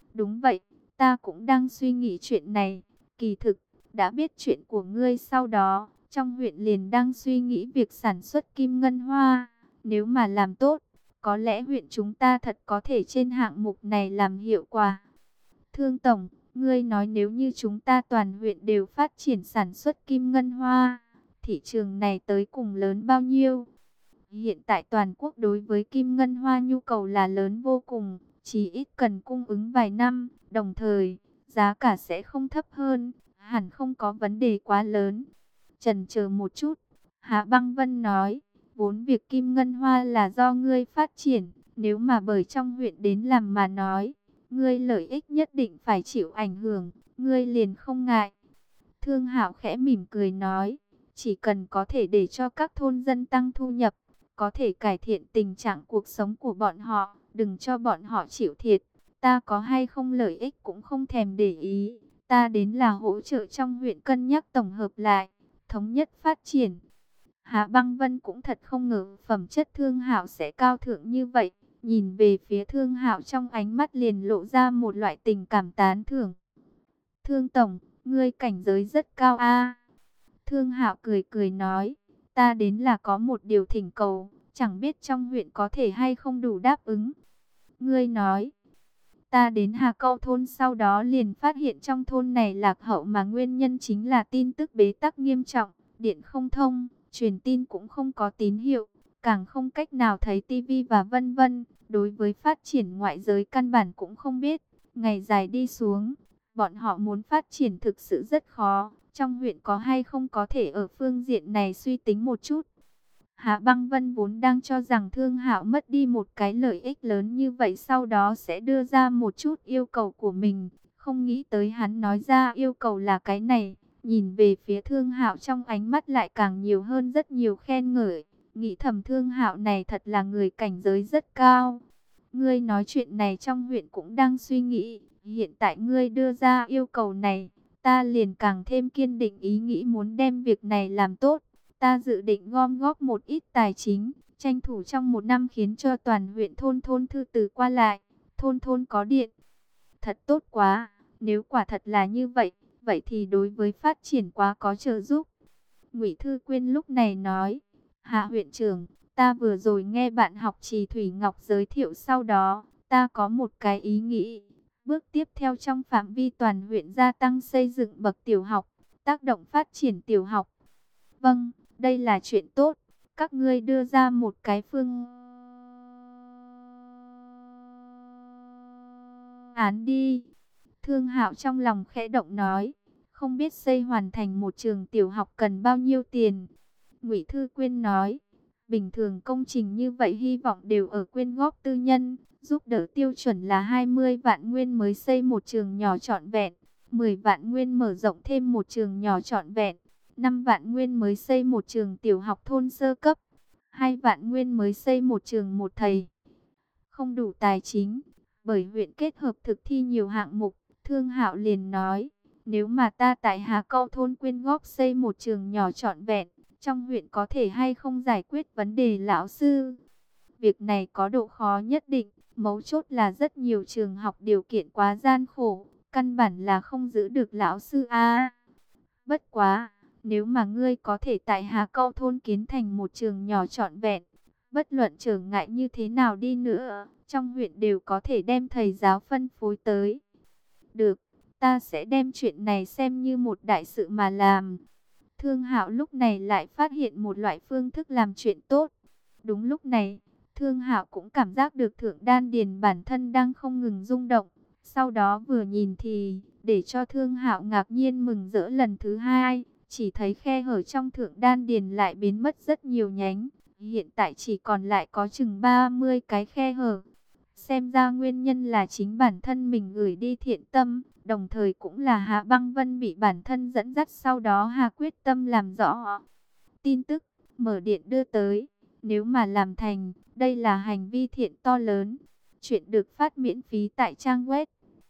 Đúng vậy, ta cũng đang suy nghĩ chuyện này. Kỳ thực, đã biết chuyện của ngươi sau đó, trong huyện liền đang suy nghĩ việc sản xuất kim ngân hoa. Nếu mà làm tốt, có lẽ huyện chúng ta thật có thể trên hạng mục này làm hiệu quả. Thương Tổng, ngươi nói nếu như chúng ta toàn huyện đều phát triển sản xuất kim ngân hoa, thị trường này tới cùng lớn bao nhiêu? Hiện tại toàn quốc đối với kim ngân hoa nhu cầu là lớn vô cùng, chỉ ít cần cung ứng vài năm, đồng thời, giá cả sẽ không thấp hơn, hẳn không có vấn đề quá lớn. Chần chờ một chút, Hạ Băng Vân nói, vốn việc kim ngân hoa là do ngươi phát triển, nếu mà bởi trong huyện đến làm mà nói, ngươi lợi ích nhất định phải chịu ảnh hưởng, ngươi liền không ngại. Thương Hạo khẽ mỉm cười nói, chỉ cần có thể để cho các thôn dân tăng thu nhập, có thể cải thiện tình trạng cuộc sống của bọn họ, đừng cho bọn họ chịu thiệt. Ta có hay không lợi ích cũng không thèm để ý, ta đến là hỗ trợ trong huyện cân nhắc tổng hợp lại, thống nhất phát triển. Hạ Băng Vân cũng thật không ngờ phẩm chất Thương Hạo sẽ cao thượng như vậy, nhìn về phía Thương Hạo trong ánh mắt liền lộ ra một loại tình cảm tán thưởng. Thương Tổng, ngươi cảnh giới rất cao a. Thương Hạo cười cười nói, ta đến là có một điều thỉnh cầu, chẳng biết trong huyện có thể hay không đủ đáp ứng. Ngươi nói, ta đến Hà Câu thôn sau đó liền phát hiện trong thôn này lạc hậu mà nguyên nhân chính là tin tức bế tắc nghiêm trọng, điện không thông, truyền tin cũng không có tín hiệu, càng không cách nào thấy tivi và vân vân, đối với phát triển ngoại giới căn bản cũng không biết, ngày dài đi xuống, bọn họ muốn phát triển thực sự rất khó. Trong huyện có hay không có thể ở phương diện này suy tính một chút. Hạ Băng Vân vốn đang cho rằng Thương Hạo mất đi một cái lợi ích lớn như vậy sau đó sẽ đưa ra một chút yêu cầu của mình. Không nghĩ tới hắn nói ra yêu cầu là cái này. Nhìn về phía Thương Hạo trong ánh mắt lại càng nhiều hơn rất nhiều khen ngợi. Nghĩ thầm Thương Hạo này thật là người cảnh giới rất cao. Ngươi nói chuyện này trong huyện cũng đang suy nghĩ. Hiện tại ngươi đưa ra yêu cầu này, ta liền càng thêm kiên định ý nghĩ muốn đem việc này làm tốt. Ta dự định gom góp một ít tài chính, tranh thủ trong một năm khiến cho toàn huyện thôn thôn thư từ qua lại, thôn thôn có điện. Thật tốt quá, nếu quả thật là như vậy, vậy thì đối với phát triển quá có trợ giúp. Ngụy Thư Quyên lúc này nói, Hạ huyện trưởng, ta vừa rồi nghe bạn học Trì Thủy Ngọc giới thiệu sau đó, ta có một cái ý nghĩ. Bước tiếp theo trong phạm vi toàn huyện gia tăng xây dựng bậc tiểu học, tác động phát triển tiểu học. Vâng, đây là chuyện tốt. Các ngươi đưa ra một cái phương án đi. Thương Hạo trong lòng khẽ động nói, không biết xây hoàn thành một trường tiểu học cần bao nhiêu tiền. Ngụy Thư Quyên nói, bình thường công trình như vậy hy vọng đều ở quyên góp tư nhân, giúp đỡ tiêu chuẩn là 20 vạn nguyên mới xây một trường nhỏ trọn vẹn, 10 vạn nguyên mở rộng thêm một trường nhỏ trọn vẹn, 5 vạn nguyên mới xây một trường tiểu học thôn sơ cấp, 2 vạn nguyên mới xây một trường một thầy. Không đủ tài chính, bởi huyện kết hợp thực thi nhiều hạng mục, Thương Hạo liền nói, nếu mà ta tại Hà Câu thôn quyên góp xây một trường nhỏ trọn vẹn, trong huyện có thể hay không giải quyết vấn đề lão sư. Việc này có độ khó nhất định, mấu chốt là rất nhiều trường học điều kiện quá gian khổ, căn bản là không giữ được lão sư a. Bất quá, nếu mà ngươi có thể tại Hà Câu thôn kiến thành một trường nhỏ trọn vẹn, bất luận trở ngại như thế nào đi nữa, trong huyện đều có thể đem thầy giáo phân phối tới. Được, ta sẽ đem chuyện này xem như một đại sự mà làm. Thương Hạo lúc này lại phát hiện một loại phương thức làm chuyện tốt. Đúng lúc này, Thương Hạo cũng cảm giác được thượng đan điền bản thân đang không ngừng rung động. Sau đó vừa nhìn thì, để cho Thương Hạo ngạc nhiên mừng rỡ lần thứ hai, chỉ thấy khe hở trong thượng đan điền lại biến mất rất nhiều nhánh. Hiện tại chỉ còn lại có chừng 30 cái khe hở. Xem ra nguyên nhân là chính bản thân mình gửi đi thiện tâm, đồng thời cũng là Hạ Băng Vân bị bản thân dẫn dắt sau đó Hạ quyết tâm làm rõ. Tin tức, mở điện đưa tới, nếu mà làm thành, đây là hành vi thiện to lớn. Chuyện được phát miễn phí tại trang web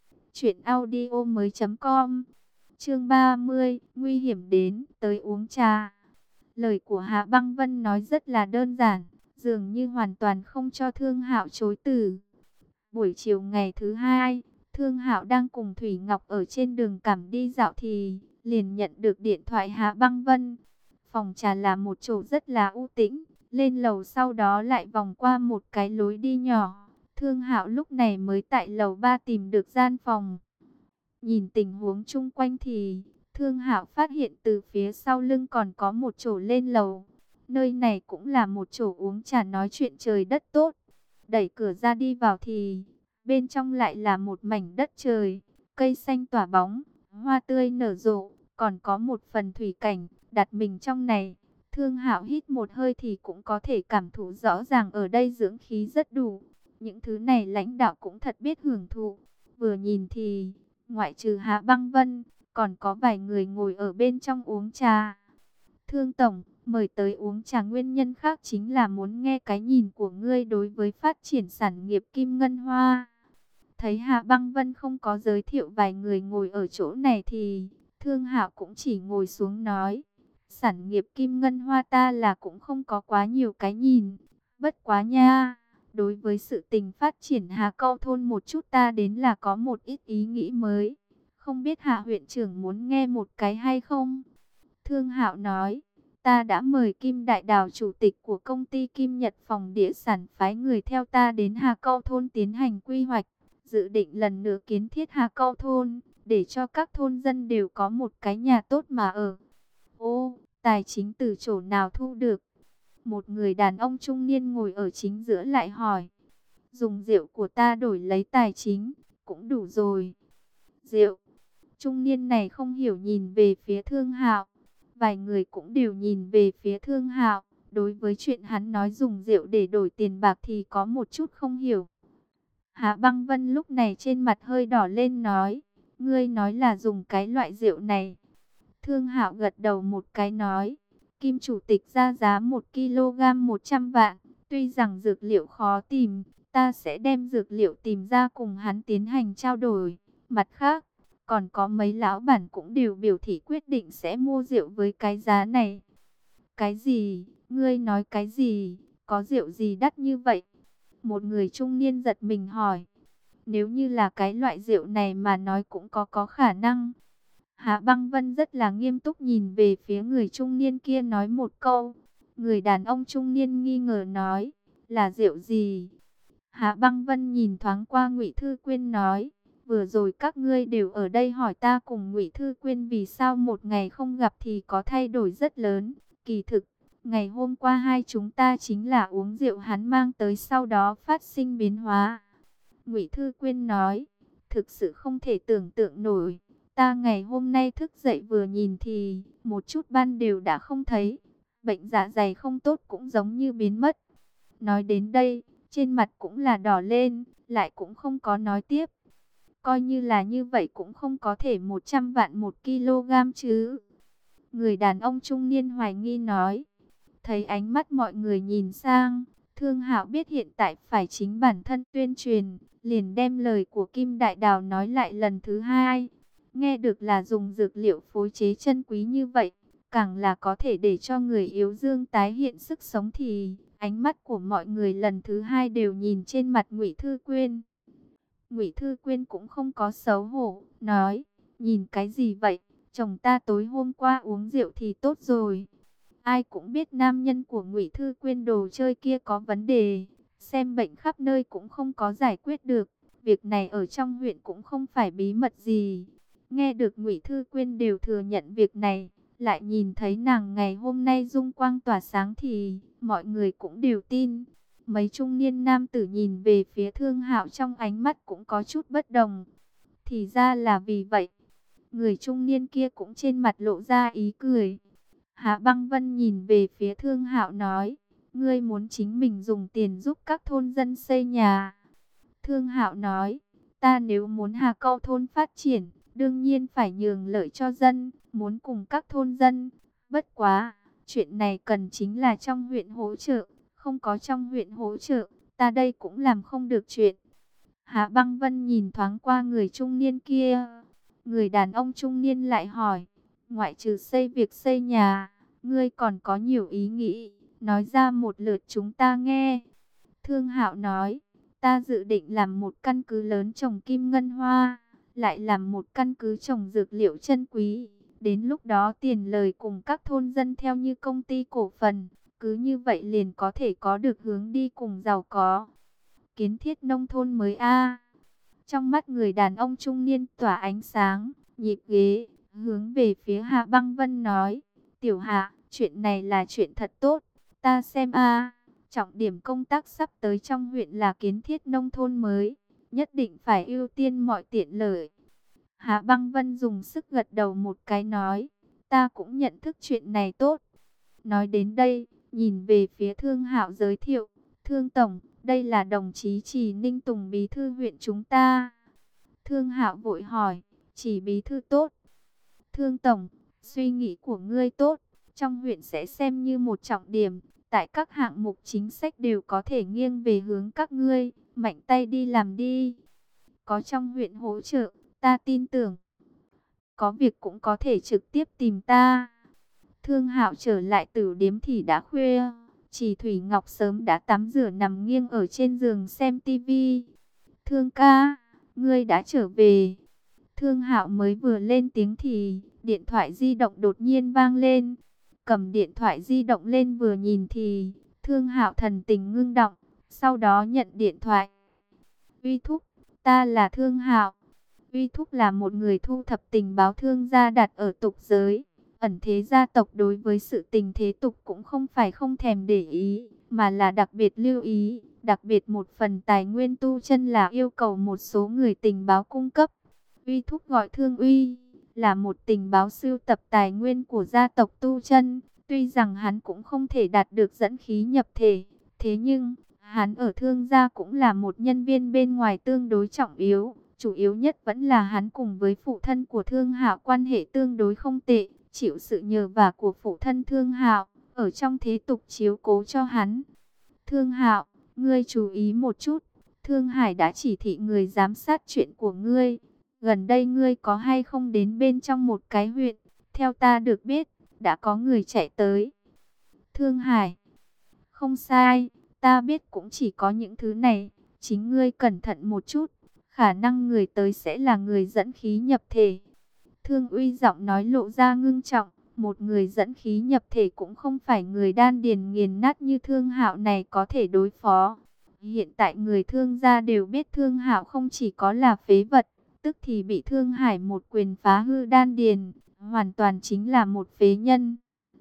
truyệnaudiomoi.com. Chương 30, nguy hiểm đến, tới uống trà. Lời của Hạ Băng Vân nói rất là đơn giản, dường như hoàn toàn không cho Thương Hạo chối từ. Buổi chiều ngày thứ hai, Thương Hạo đang cùng Thủy Ngọc ở trên đường cảm đi dạo thì liền nhận được điện thoại Hạ Băng Vân. Phòng trà là một chỗ rất là u tĩnh, lên lầu sau đó lại vòng qua một cái lối đi nhỏ. Thương Hạo lúc này mới tại lầu 3 tìm được gian phòng. Nhìn tình huống chung quanh thì Thương Hạo phát hiện từ phía sau lưng còn có một chỗ lên lầu. Nơi này cũng là một chỗ uống trà nói chuyện trời đất tốt. Đẩy cửa ra đi vào thì bên trong lại là một mảnh đất trời, cây xanh tỏa bóng, hoa tươi nở rộ, còn có một phần thủy cảnh. Đặt mình trong này, Thương Hạo hít một hơi thì cũng có thể cảm thụ rõ ràng ở đây dưỡng khí rất đủ. Những thứ này lãnh đạo cũng thật biết hưởng thụ. Vừa nhìn thì ngoại trừ Hạ Băng Vân, còn có vài người ngồi ở bên trong uống trà. Thương Tổng, mời tới uống trà nguyên nhân khác chính là muốn nghe cái nhìn của ngươi đối với phát triển sản nghiệp Kim Ngân Hoa. Thấy Hạ Băng Vân không có giới thiệu vài người ngồi ở chỗ này thì Thương Hạo cũng chỉ ngồi xuống nói. Sản nghiệp Kim Ngân Hoa ta là cũng không có quá nhiều cái nhìn. Bất quá nha, đối với sự tình phát triển Hà Câu thôn một chút ta đến là có một ít ý nghĩ mới. Không biết Hạ huyện trưởng muốn nghe một cái hay không? Thương Hạo nói, ta đã mời Kim Đại Đào chủ tịch của công ty Kim Nhật Phòng Địa sản phái người theo ta đến Hà Câu thôn tiến hành quy hoạch, dự định lần nữa kiến thiết Hà Câu thôn, để cho các thôn dân đều có một cái nhà tốt mà ở. Ô, tài chính từ chỗ nào thu được? Một người đàn ông trung niên ngồi ở chính giữa lại hỏi. Dùng rượu của ta đổi lấy tài chính, cũng đủ rồi. Rượu. Trung niên này không hiểu nhìn về phía Thương Hạo. Vài người cũng đều nhìn về phía Thương Hạo. Đối với chuyện hắn nói dùng rượu để đổi tiền bạc thì có một chút không hiểu. Hạ Băng Vân lúc này trên mặt hơi đỏ lên nói. Ngươi nói là dùng cái loại rượu này. Thương Hạo gật đầu một cái nói. Kim chủ tịch ra giá 1 kg 100 vạn. Tuy rằng dược liệu khó tìm, ta sẽ đem dược liệu tìm ra cùng hắn tiến hành trao đổi. Mặt khác, còn có mấy lão bản cũng đều biểu thị quyết định sẽ mua rượu với cái giá này. Cái gì? Ngươi nói cái gì? Có rượu gì đắt như vậy? Một người trung niên giật mình hỏi. Nếu như là cái loại rượu này mà nói cũng có khả năng. Hạ Băng Vân rất là nghiêm túc nhìn về phía người trung niên kia nói một câu. Người đàn ông trung niên nghi ngờ nói, là rượu gì? Hạ Băng Vân nhìn thoáng qua Ngụy Thư Quyên nói, vừa rồi các ngươi đều ở đây hỏi ta cùng Ngụy Thư Quyên vì sao một ngày không gặp thì có thay đổi rất lớn. Kỳ thực, ngày hôm qua hai chúng ta chính là uống rượu hắn mang tới sau đó phát sinh biến hóa. Ngụy Thư Quyên nói, thực sự không thể tưởng tượng nổi. Ta ngày hôm nay thức dậy vừa nhìn thì một chút ban đều đã không thấy. Bệnh dạ dày không tốt cũng giống như biến mất. Nói đến đây, trên mặt cũng là đỏ lên, lại cũng không có nói tiếp. Coi như là như vậy cũng không có thể 100 vạn 1 kg chứ. Người đàn ông trung niên hoài nghi nói. Thấy ánh mắt mọi người nhìn sang, Thương Hạo biết hiện tại phải chính bản thân tuyên truyền, liền đem lời của Kim Đại Đào nói lại lần thứ hai. Nghe được là dùng dược liệu phối chế chân quý như vậy, càng là có thể để cho người yếu dương tái hiện sức sống thì ánh mắt của mọi người lần thứ hai đều nhìn trên mặt Ngụy Thư Quyên. Ngụy Thư Quyên cũng không có xấu hổ, nói, nhìn cái gì vậy, chồng ta tối hôm qua uống rượu thì tốt rồi. Ai cũng biết nam nhân của Ngụy Thư Quyên đồ chơi kia có vấn đề, xem bệnh khắp nơi cũng không có giải quyết được. Việc này ở trong huyện cũng không phải bí mật gì. Nghe được Ngụy Thư Quyên đều thừa nhận việc này, lại nhìn thấy nàng ngày hôm nay dung quang tỏa sáng thì mọi người cũng đều tin. Mấy trung niên nam tử nhìn về phía Thương Hạo trong ánh mắt cũng có chút bất đồng. Thì ra là vì vậy. Người trung niên kia cũng trên mặt lộ ra ý cười. Hạ Băng Vân nhìn về phía Thương Hạo nói, ngươi muốn chính mình dùng tiền giúp các thôn dân xây nhà. Thương Hạo nói, ta nếu muốn Hà Câu thôn phát triển, đương nhiên phải nhường lợi cho dân, muốn cùng các thôn dân. Bất quá, chuyện này cần chính là trong huyện hỗ trợ, không có trong huyện hỗ trợ, ta đây cũng làm không được chuyện. Hạ Băng Vân nhìn thoáng qua người trung niên kia. Người đàn ông trung niên lại hỏi, ngoại trừ việc xây nhà, ngươi còn có nhiều ý nghĩ, nói ra một lượt chúng ta nghe. Thương Hạo nói, Ta dự định làm một căn cứ lớn trồng kim ngân hoa, lại làm một căn cứ trồng dược liệu chân quý. Đến lúc đó tiền lời cùng các thôn dân theo như công ty cổ phần, cứ như vậy liền có thể có được hướng đi cùng giàu có. Kiến thiết nông thôn mới a. Trong mắt người đàn ông trung niên tỏa ánh sáng, nhịp ghế, hướng về phía Hạ Băng Vân nói, Tiểu Hạ, chuyện này là chuyện thật tốt, ta xem a. Trọng điểm công tác sắp tới trong huyện là kiến thiết nông thôn mới, nhất định phải ưu tiên mọi tiện lợi. Hạ Băng Vân dùng sức gật đầu một cái nói, ta cũng nhận thức chuyện này tốt. Nói đến đây, nhìn về phía Thương Hạo giới thiệu, Thương Tổng, đây là đồng chí Trì Ninh Tùng bí thư huyện chúng ta. Thương Hạo vội hỏi, Chỉ bí thư tốt. Thương Tổng, suy nghĩ của ngươi tốt, trong huyện sẽ xem như một trọng điểm. Tại các hạng mục chính sách đều có thể nghiêng về hướng các ngươi, mạnh tay đi làm đi. Có trong huyện hỗ trợ, ta tin tưởng. Có việc cũng có thể trực tiếp tìm ta. Thương Hạo trở lại tử điếm thì đã khuya. Chỉ Thủy Ngọc sớm đã tắm rửa nằm nghiêng ở trên giường xem tivi. Thương ca, ngươi đã trở về. Thương Hạo mới vừa lên tiếng thì điện thoại di động đột nhiên vang lên. Cầm điện thoại di động lên vừa nhìn thì Thương Hạo thần tình ngưng động, sau đó nhận điện thoại. Uy Thúc, ta là Thương Hạo. Uy Thúc là một người thu thập tình báo thương gia đặt ở tục giới. Ẩn thế gia tộc đối với sự tình thế tục cũng không phải không thèm để ý, mà là đặc biệt lưu ý. Đặc biệt một phần tài nguyên tu chân là yêu cầu một số người tình báo cung cấp. Uy Thúc gọi Thương Uy, là một tình báo sưu tập tài nguyên của gia tộc tu chân. Tuy rằng hắn cũng không thể đạt được dẫn khí nhập thể, thế nhưng hắn ở thương gia cũng là một nhân viên bên ngoài tương đối trọng yếu. Chủ yếu nhất vẫn là hắn cùng với phụ thân của Thương Hạo quan hệ tương đối không tệ, chịu sự nhờ vả của phụ thân Thương Hạo, ở trong thế tục chiếu cố cho hắn. Thương Hạo, ngươi chú ý một chút, Thương Hải đã chỉ thị người giám sát chuyện của ngươi. Gần đây ngươi có hay không đến bên trong một cái huyện, theo ta được biết, đã có người chạy tới. Thương Hải, không sai, ta biết cũng chỉ có những thứ này, chính ngươi cẩn thận một chút, khả năng người tới sẽ là người dẫn khí nhập thể. Thương Uy giọng nói lộ ra ngưng trọng, một người dẫn khí nhập thể cũng không phải người đan điền nghiền nát như Thương Hạo này có thể đối phó. Hiện tại người Thương gia đều biết Thương Hạo không chỉ có là phế vật, tức thì bị Thương Hải một quyền phá hư đan điền, hoàn toàn chính là một phế nhân.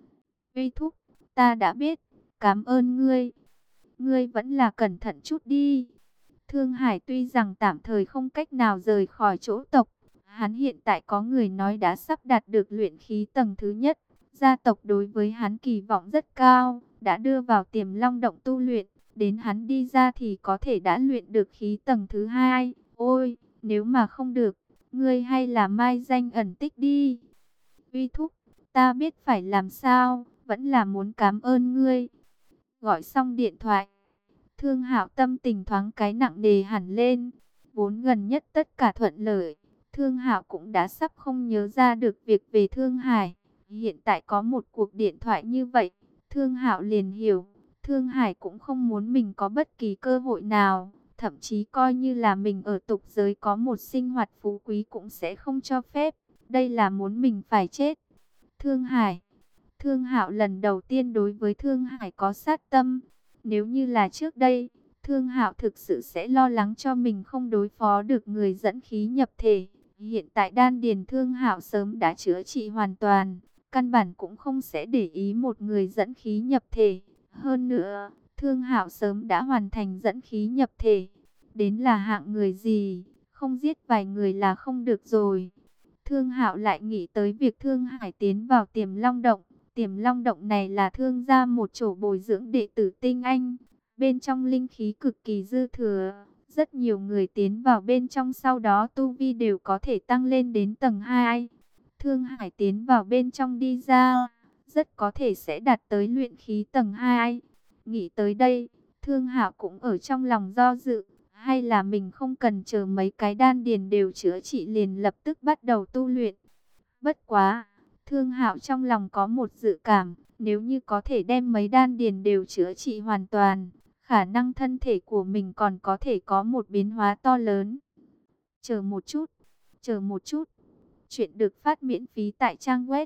Uy Thúc, ta đã biết, cảm ơn ngươi. Ngươi vẫn là cẩn thận chút đi. Thương Hải tuy rằng tạm thời không cách nào rời khỏi chỗ tộc, hắn hiện tại có người nói đã sắp đạt được luyện khí tầng thứ nhất. Gia tộc đối với hắn kỳ vọng rất cao, đã đưa vào Tiềm Long động tu luyện. Đến hắn đi ra thì có thể đã luyện được khí tầng thứ hai. Ôi, nếu mà không được, ngươi hay là mai danh ẩn tích đi. Uy Thúc, ta biết phải làm sao, vẫn là muốn cảm ơn ngươi. Gọi xong điện thoại, Thương Hạo tâm tình thoáng cái nặng nề hẳn lên. Vốn gần nhất tất cả thuận lợi, Thương Hạo cũng đã sắp không nhớ ra được việc về Thương Hải. Hiện tại có một cuộc điện thoại như vậy, Thương Hạo liền hiểu, Thương Hải cũng không muốn mình có bất kỳ cơ hội nào, thậm chí coi như là mình ở tục giới có một sinh hoạt phú quý cũng sẽ không cho phép. Đây là muốn mình phải chết. Thương Hải, Thương Hạo lần đầu tiên đối với Thương Hải có sát tâm. Nếu như là trước đây, Thương Hạo thực sự sẽ lo lắng cho mình không đối phó được người dẫn khí nhập thể. Hiện tại đan điền Thương Hạo sớm đã chữa trị hoàn toàn, căn bản cũng không sẽ để ý một người dẫn khí nhập thể. Hơn nữa, Thương Hạo sớm đã hoàn thành dẫn khí nhập thể. Đến là hạng người gì, không giết vài người là không được rồi. Thương Hạo lại nghĩ tới việc Thương Hải tiến vào Tiềm Long động. Tiềm Long động này là Thương gia một chỗ bồi dưỡng đệ tử tinh anh. Bên trong linh khí cực kỳ dư thừa. Rất nhiều người tiến vào bên trong sau đó tu vi đều có thể tăng lên đến tầng 2. Thương Hải tiến vào bên trong đi ra, rất có thể sẽ đạt tới luyện khí tầng 2. Nghĩ tới đây, Thương Hạo cũng ở trong lòng do dự. Hay là mình không cần chờ mấy cái đan điền đều chữa trị liền lập tức bắt đầu tu luyện. Bất quá, Thương Hạo trong lòng có một dự cảm, nếu như có thể đem mấy đan điền đều chữa trị hoàn toàn, khả năng thân thể của mình còn có thể có một biến hóa to lớn. Chờ một chút, chờ một chút. Chuyện được phát miễn phí tại trang web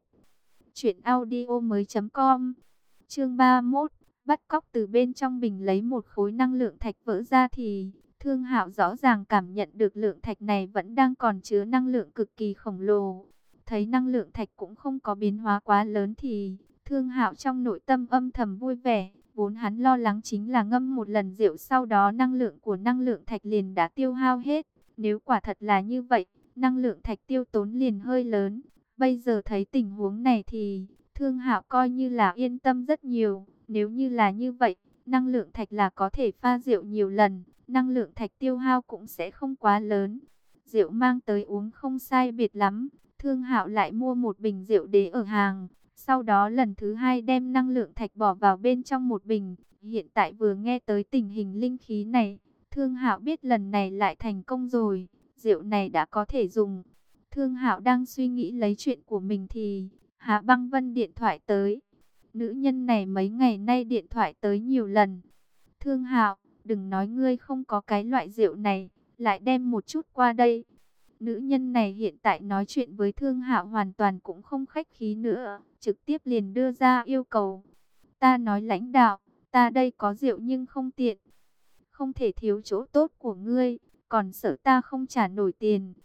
truyệnaudiomoi.com. Chương 31, bắt cóc. Từ bên trong bình lấy một khối năng lượng thạch vỡ ra thì Thương Hạo rõ ràng cảm nhận được lượng thạch này vẫn đang còn chứa năng lượng cực kỳ khổng lồ. Thấy năng lượng thạch cũng không có biến hóa quá lớn thì Thương Hạo trong nội tâm âm thầm vui vẻ. Vốn hắn lo lắng chính là ngâm một lần rượu sau đó năng lượng của năng lượng thạch liền đã tiêu hao hết. Nếu quả thật là như vậy, năng lượng thạch tiêu tốn liền hơi lớn. Bây giờ thấy tình huống này thì Thương Hạo coi như là yên tâm rất nhiều. Nếu như là như vậy, năng lượng thạch là có thể pha rượu nhiều lần, năng lượng thạch tiêu hao cũng sẽ không quá lớn. Rượu mang tới uống không sai biệt lắm, Thương Hạo lại mua một bình rượu đế ở hàng. Sau đó lần thứ hai đem năng lượng thạch bỏ vào bên trong một bình. Hiện tại vừa nghe tới tình hình linh khí này, Thương Hạo biết lần này lại thành công rồi, rượu này đã có thể dùng. Thương Hạo đang suy nghĩ lấy chuyện của mình thì Hạ Băng Vân điện thoại tới. Nữ nhân này mấy ngày nay điện thoại tới nhiều lần. Thương Hạo, đừng nói ngươi không có cái loại rượu này, lại đem một chút qua đây. Nữ nhân này hiện tại nói chuyện với Thương Hạo hoàn toàn cũng không khách khí nữa, trực tiếp liền đưa ra yêu cầu. Ta nói lãnh đạo, ta đây có rượu nhưng không tiện, không thể thiếu chỗ tốt của ngươi, còn sợ ta không trả nổi tiền.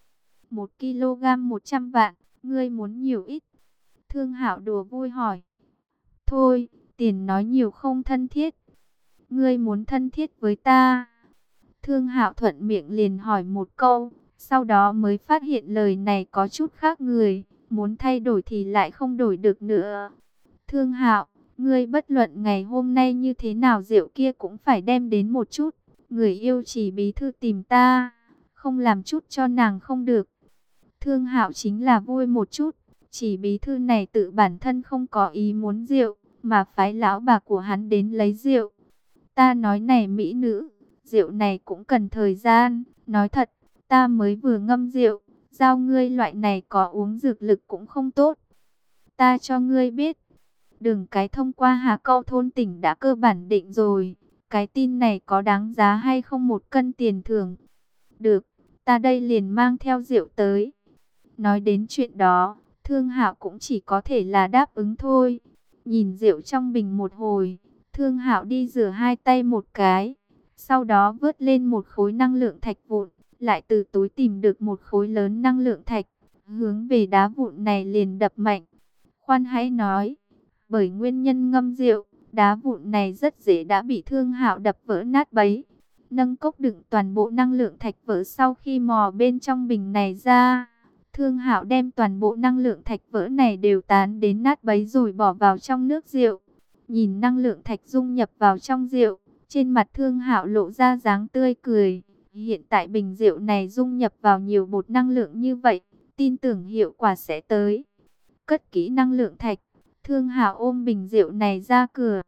1 kg 100 vạn, ngươi muốn nhiều ít? Thương Hạo đùa vui hỏi. Thôi, tiền nói nhiều không thân thiết. Ngươi muốn thân thiết với ta? Thương Hạo thuận miệng liền hỏi một câu, sau đó mới phát hiện lời này có chút khác người, muốn thay đổi thì lại không đổi được nữa. Thương Hạo, ngươi bất luận ngày hôm nay như thế nào rượu kia cũng phải đem đến một chút. Người yêu Chỉ bí thư tìm ta, không làm chút cho nàng không được. Thương Hạo chính là vui một chút, Chỉ bí thư này tự bản thân không có ý muốn rượu, mà phái lão bà của hắn đến lấy rượu. Ta nói này mỹ nữ, rượu này cũng cần thời gian, nói thật, ta mới vừa ngâm rượu, giao ngươi loại này có uống dược lực cũng không tốt. Ta cho ngươi biết, đường cái thông qua Hà Câu thôn tỉnh đã cơ bản định rồi, cái tin này có đáng giá hay không 1 cân tiền thưởng? Được, ta đây liền mang theo rượu tới. Nói đến chuyện đó, Thương Hạo cũng chỉ có thể là đáp ứng thôi. Nhìn rượu trong bình một hồi, Thương Hạo đi rửa hai tay một cái, sau đó vớt lên một khối năng lượng thạch vụn, lại từ túi tìm được một khối lớn năng lượng thạch, hướng về đá vụn này liền đập mạnh. Khoan hãy nói, bởi nguyên nhân ngâm rượu, đá vụn này rất dễ đã bị Thương Hạo đập vỡ nát bấy. Nâng cốc đựng toàn bộ năng lượng thạch vỡ sau khi mò bên trong bình này ra, Thương Hạo đem toàn bộ năng lượng thạch vỡ này đều tán đến nát bấy rồi bỏ vào trong nước rượu. Nhìn năng lượng thạch dung nhập vào trong rượu, trên mặt Thương Hạo lộ ra dáng tươi cười. Hiện tại bình rượu này dung nhập vào nhiều bột năng lượng như vậy, tin tưởng hiệu quả sẽ tới. Cất kỹ năng lượng thạch, Thương Hạo ôm bình rượu này ra cửa.